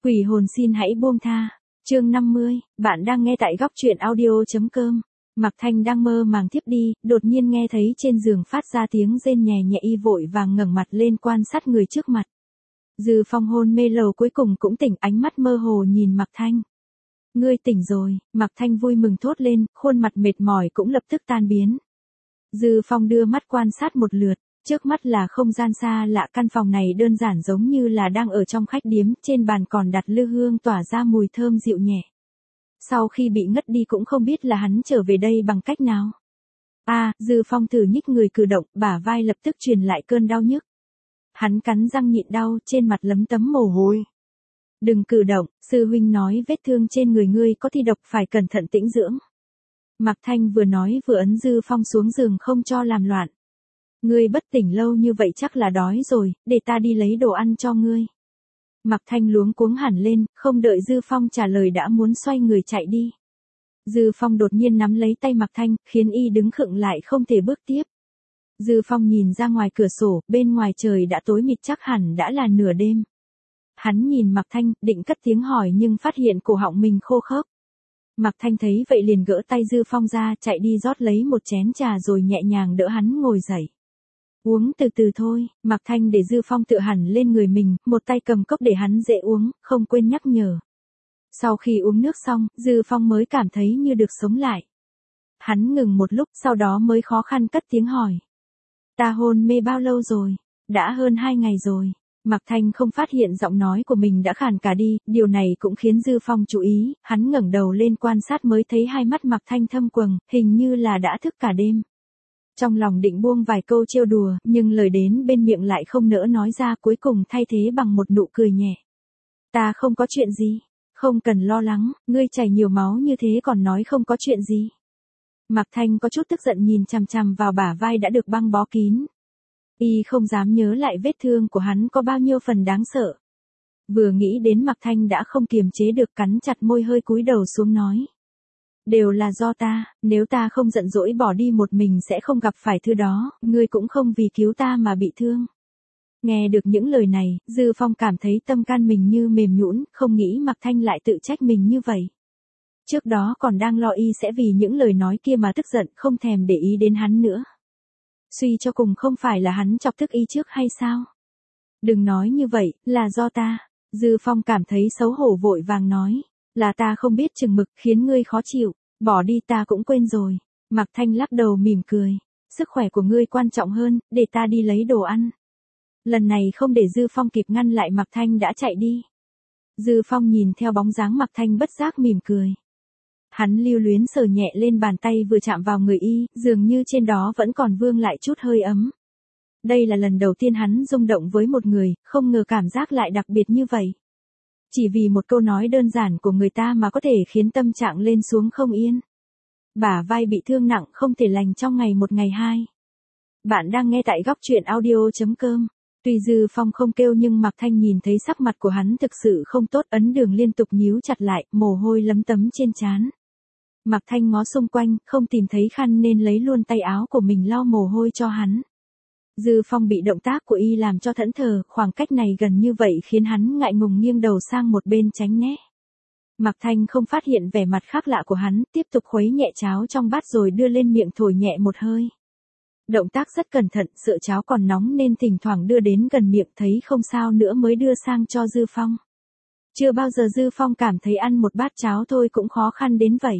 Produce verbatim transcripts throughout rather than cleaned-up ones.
Quỷ hồn xin hãy buông tha. Chương năm mươi, bạn đang nghe tại góc truyện audio.com. Mạc Thanh đang mơ màng thiếp đi, đột nhiên nghe thấy trên giường phát ra tiếng rên nhẹ nhẹ, y vội vàng ngẩng mặt lên quan sát người trước mặt. Dư Phong hôn mê lầu cuối cùng cũng tỉnh, ánh mắt mơ hồ nhìn Mạc Thanh. Ngươi tỉnh rồi, Mạc Thanh vui mừng thốt lên, khuôn mặt mệt mỏi cũng lập tức tan biến. Dư Phong đưa mắt quan sát một lượt. Trước mắt là không gian xa lạ, căn phòng này đơn giản giống như là đang ở trong khách điếm, trên bàn còn đặt lư hương tỏa ra mùi thơm dịu nhẹ. Sau khi bị ngất đi cũng không biết là hắn trở về đây bằng cách nào. A, à, Dư Phong thử nhích người cử động, bả vai lập tức truyền lại cơn đau nhức. Hắn cắn răng nhịn đau, trên mặt lấm tấm mồ hôi. Đừng cử động, sư huynh nói vết thương trên người ngươi có thi độc, phải cẩn thận tĩnh dưỡng. Mạc Thanh vừa nói vừa ấn Dư Phong xuống giường không cho làm loạn. Ngươi bất tỉnh lâu như vậy chắc là đói rồi, để ta đi lấy đồ ăn cho ngươi. Mạc Thanh luống cuống hẳn lên, không đợi Dư Phong trả lời đã muốn xoay người chạy đi. Dư Phong đột nhiên nắm lấy tay Mạc Thanh, khiến y đứng khựng lại không thể bước tiếp. Dư Phong nhìn ra ngoài cửa sổ, bên ngoài trời đã tối mịt, chắc hẳn đã là nửa đêm. Hắn nhìn Mạc Thanh, định cất tiếng hỏi nhưng phát hiện cổ họng mình khô khốc. Mạc Thanh thấy vậy liền gỡ tay Dư Phong ra, chạy đi rót lấy một chén trà rồi nhẹ nhàng đỡ hắn ngồi dậy. Uống từ từ thôi, Mạc Thanh để Dư Phong tựa hẳn lên người mình, một tay cầm cốc để hắn dễ uống, không quên nhắc nhở. Sau khi uống nước xong, Dư Phong mới cảm thấy như được sống lại. Hắn ngừng một lúc, sau đó mới khó khăn cất tiếng hỏi. Ta hôn mê bao lâu rồi? Đã hơn hai ngày rồi. Mạc Thanh không phát hiện giọng nói của mình đã khàn cả đi, điều này cũng khiến Dư Phong chú ý, hắn ngẩng đầu lên quan sát mới thấy hai mắt Mạc Thanh thâm quầng, hình như là đã thức cả đêm. Trong lòng định buông vài câu trêu đùa, nhưng lời đến bên miệng lại không nỡ nói ra, cuối cùng thay thế bằng một nụ cười nhẹ. Ta không có chuyện gì, không cần lo lắng, ngươi chảy nhiều máu như thế còn nói không có chuyện gì. Mạc Thanh có chút tức giận nhìn chằm chằm vào bả vai đã được băng bó kín. Y không dám nhớ lại vết thương của hắn có bao nhiêu phần đáng sợ. Vừa nghĩ đến Mạc Thanh đã không kiềm chế được, cắn chặt môi hơi cúi đầu xuống nói. Đều là do ta, nếu ta không giận dỗi bỏ đi một mình sẽ không gặp phải thứ đó, ngươi cũng không vì cứu ta mà bị thương. Nghe được những lời này, Dư Phong cảm thấy tâm can mình như mềm nhũn, không nghĩ Mạc Thanh lại tự trách mình như vậy. Trước đó còn đang lo y sẽ vì những lời nói kia mà tức giận, không thèm để ý đến hắn nữa. Suy cho cùng không phải là hắn chọc tức y trước hay sao? Đừng nói như vậy, là do ta. Dư Phong cảm thấy xấu hổ vội vàng nói. Là ta không biết chừng mực khiến ngươi khó chịu, bỏ đi ta cũng quên rồi. Mạc Thanh lắc đầu mỉm cười. Sức khỏe của ngươi quan trọng hơn, để ta đi lấy đồ ăn. Lần này không để Dư Phong kịp ngăn lại, Mạc Thanh đã chạy đi. Dư Phong nhìn theo bóng dáng Mạc Thanh bất giác mỉm cười. Hắn lưu luyến sờ nhẹ lên bàn tay vừa chạm vào người y, dường như trên đó vẫn còn vương lại chút hơi ấm. Đây là lần đầu tiên hắn rung động với một người, không ngờ cảm giác lại đặc biệt như vậy. Chỉ vì một câu nói đơn giản của người ta mà có thể khiến tâm trạng lên xuống không yên. Bả vai bị thương nặng không thể lành trong ngày một ngày hai. Bạn đang nghe tại góc truyện audio.com. Tuy Dư Phong không kêu nhưng Mạc Thanh nhìn thấy sắc mặt của hắn thực sự không tốt, ấn đường liên tục nhíu chặt lại, mồ hôi lấm tấm trên trán. Mạc Thanh ngó xung quanh, không tìm thấy khăn nên lấy luôn tay áo của mình lau mồ hôi cho hắn. Dư Phong bị động tác của y làm cho thẫn thờ, khoảng cách này gần như vậy khiến hắn ngại ngùng nghiêng đầu sang một bên tránh né. Mạc Thanh không phát hiện vẻ mặt khác lạ của hắn, tiếp tục khuấy nhẹ cháo trong bát rồi đưa lên miệng thổi nhẹ một hơi. Động tác rất cẩn thận, sợ cháo còn nóng nên thỉnh thoảng đưa đến gần miệng, thấy không sao nữa mới đưa sang cho Dư Phong. Chưa bao giờ Dư Phong cảm thấy ăn một bát cháo thôi cũng khó khăn đến vậy.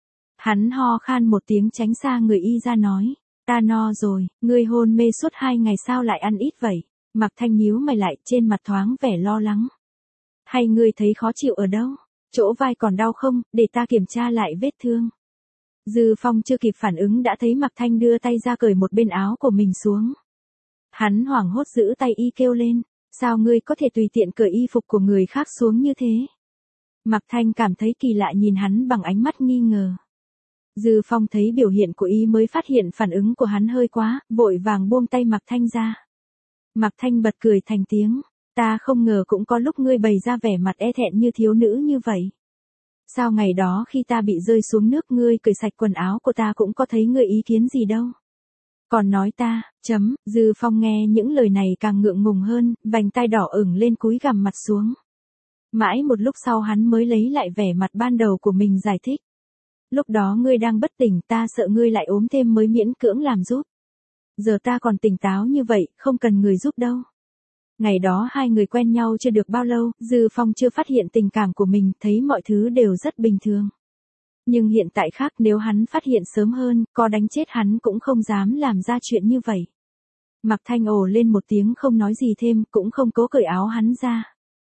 Hắn ho khan một tiếng tránh xa người y ra nói. Ta no rồi, ngươi hôn mê suốt hai ngày sao lại ăn ít vậy? Mạc Thanh nhíu mày lại, trên mặt thoáng vẻ lo lắng. Hay ngươi thấy khó chịu ở đâu? Chỗ vai còn đau không, để ta kiểm tra lại vết thương. Dư Phong chưa kịp phản ứng đã thấy Mạc Thanh đưa tay ra cởi một bên áo của mình xuống. Hắn hoảng hốt giữ tay y kêu lên. Sao ngươi có thể tùy tiện cởi y phục của người khác xuống như thế? Mạc Thanh cảm thấy kỳ lạ nhìn hắn bằng ánh mắt nghi ngờ. Dư Phong thấy biểu hiện của y mới phát hiện phản ứng của hắn hơi quá, vội vàng buông tay Mạc Thanh ra. Mạc Thanh bật cười thành tiếng, ta không ngờ cũng có lúc ngươi bày ra vẻ mặt e thẹn như thiếu nữ như vậy. Sao ngày đó khi ta bị rơi xuống nước ngươi cởi sạch quần áo của ta cũng có thấy ngươi ý kiến gì đâu. Còn nói ta, chấm, Dư Phong nghe những lời này càng ngượng ngùng hơn, vành tai đỏ ửng lên cúi gằm mặt xuống. Mãi một lúc sau hắn mới lấy lại vẻ mặt ban đầu của mình giải thích. Lúc đó ngươi đang bất tỉnh, ta sợ ngươi lại ốm thêm mới miễn cưỡng làm giúp. Giờ ta còn tỉnh táo như vậy, không cần người giúp đâu. Ngày đó hai người quen nhau chưa được bao lâu, Dư Phong chưa phát hiện tình cảm của mình, thấy mọi thứ đều rất bình thường. Nhưng hiện tại khác, nếu hắn phát hiện sớm hơn, có đánh chết hắn cũng không dám làm ra chuyện như vậy. Mạc Thanh ồ lên một tiếng không nói gì thêm, cũng không cố cởi áo hắn ra.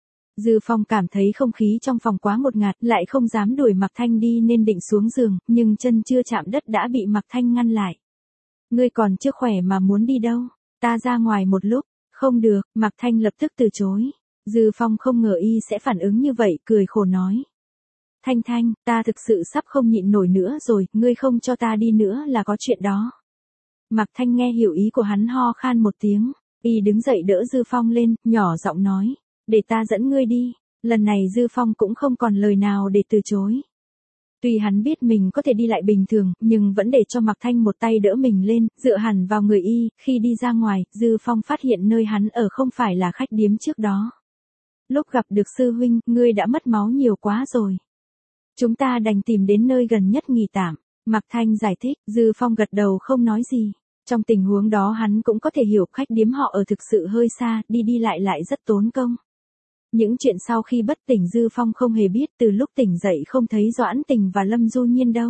Dư Phong cảm thấy không khí trong phòng quá ngột ngạt, lại không dám đuổi Mạc Thanh đi nên định xuống giường, nhưng chân chưa chạm đất đã bị Mạc Thanh ngăn lại. Ngươi còn chưa khỏe mà muốn đi đâu? Ta ra ngoài một lúc. Không được, Mạc Thanh lập tức từ chối. Dư Phong không ngờ y sẽ phản ứng như vậy, cười khổ nói. Thanh Thanh, ta thực sự sắp không nhịn nổi nữa rồi, ngươi không cho ta đi nữa là có chuyện đó. Mạc Thanh nghe hiểu ý của hắn, ho khan một tiếng, y đứng dậy đỡ Dư Phong lên, nhỏ giọng nói, để ta dẫn ngươi đi. Lần này Dư Phong cũng không còn lời nào để từ chối. Tuy hắn biết mình có thể đi lại bình thường, nhưng vẫn để cho Mạc Thanh một tay đỡ mình lên, dựa hẳn vào người y. Khi đi ra ngoài, Dư Phong phát hiện nơi hắn ở không phải là khách điếm trước đó. Lúc gặp được sư huynh, ngươi đã mất máu nhiều quá rồi. Chúng ta đành tìm đến nơi gần nhất nghỉ tạm. Mạc Thanh giải thích, Dư Phong gật đầu không nói gì. Trong tình huống đó hắn cũng có thể hiểu khách điếm họ ở thực sự hơi xa, đi đi lại lại rất tốn công. Những chuyện sau khi bất tỉnh Dư Phong không hề biết, từ lúc tỉnh dậy không thấy Doãn Tình và Lâm Du Nhiên đâu.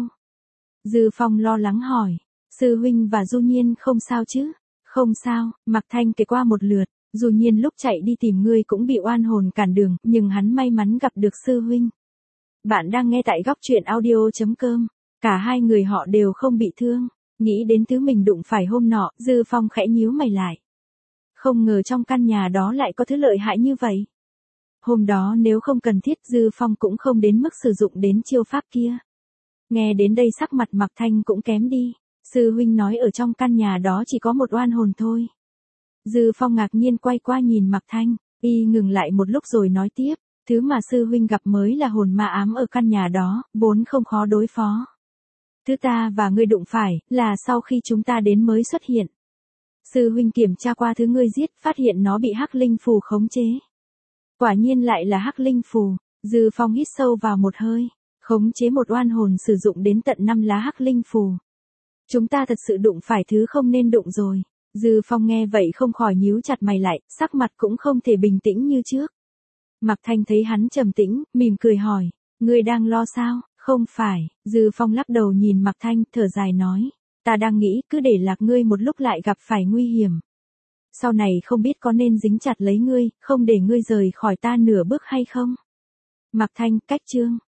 Dư Phong lo lắng hỏi, sư huynh và Du Nhiên không sao chứ? Không sao, Mạc Thanh kể qua một lượt, Du Nhiên lúc chạy đi tìm ngươi cũng bị oan hồn cản đường, nhưng hắn may mắn gặp được sư huynh. Bạn đang nghe tại góc truyện audio chấm com, cả hai người họ đều không bị thương. Nghĩ đến thứ mình đụng phải hôm nọ, Dư Phong khẽ nhíu mày lại. Không ngờ trong căn nhà đó lại có thứ lợi hại như vậy. Hôm đó nếu không cần thiết Dư Phong cũng không đến mức sử dụng đến chiêu pháp kia. Nghe đến đây sắc mặt Mạc Thanh cũng kém đi. Sư huynh nói ở trong căn nhà đó chỉ có một oan hồn thôi. Dư Phong ngạc nhiên quay qua nhìn Mạc Thanh, y ngừng lại một lúc rồi nói tiếp. Thứ mà sư huynh gặp mới là hồn ma ám ở căn nhà đó, vốn không khó đối phó. Thứ ta và ngươi đụng phải, là sau khi chúng ta đến mới xuất hiện. Sư huynh kiểm tra qua thứ ngươi giết, phát hiện nó bị hắc linh phù khống chế. Quả nhiên lại là hắc linh phù. Dư Phong hít sâu vào một hơi. Khống chế một oan hồn sử dụng đến tận năm lá hắc linh phù. Chúng ta thật sự đụng phải thứ không nên đụng rồi. Dư Phong nghe vậy không khỏi nhíu chặt mày lại, sắc mặt cũng không thể bình tĩnh như trước. Mạc Thanh thấy hắn trầm tĩnh, mỉm cười hỏi, ngươi đang lo sao? Không phải. Dư Phong lắc đầu nhìn Mạc Thanh, thở dài nói, ta đang nghĩ cứ để lạc ngươi một lúc lại gặp phải nguy hiểm. Sau này không biết có nên dính chặt lấy ngươi, không để ngươi rời khỏi ta nửa bước hay không? Mạc Thanh, cách chương.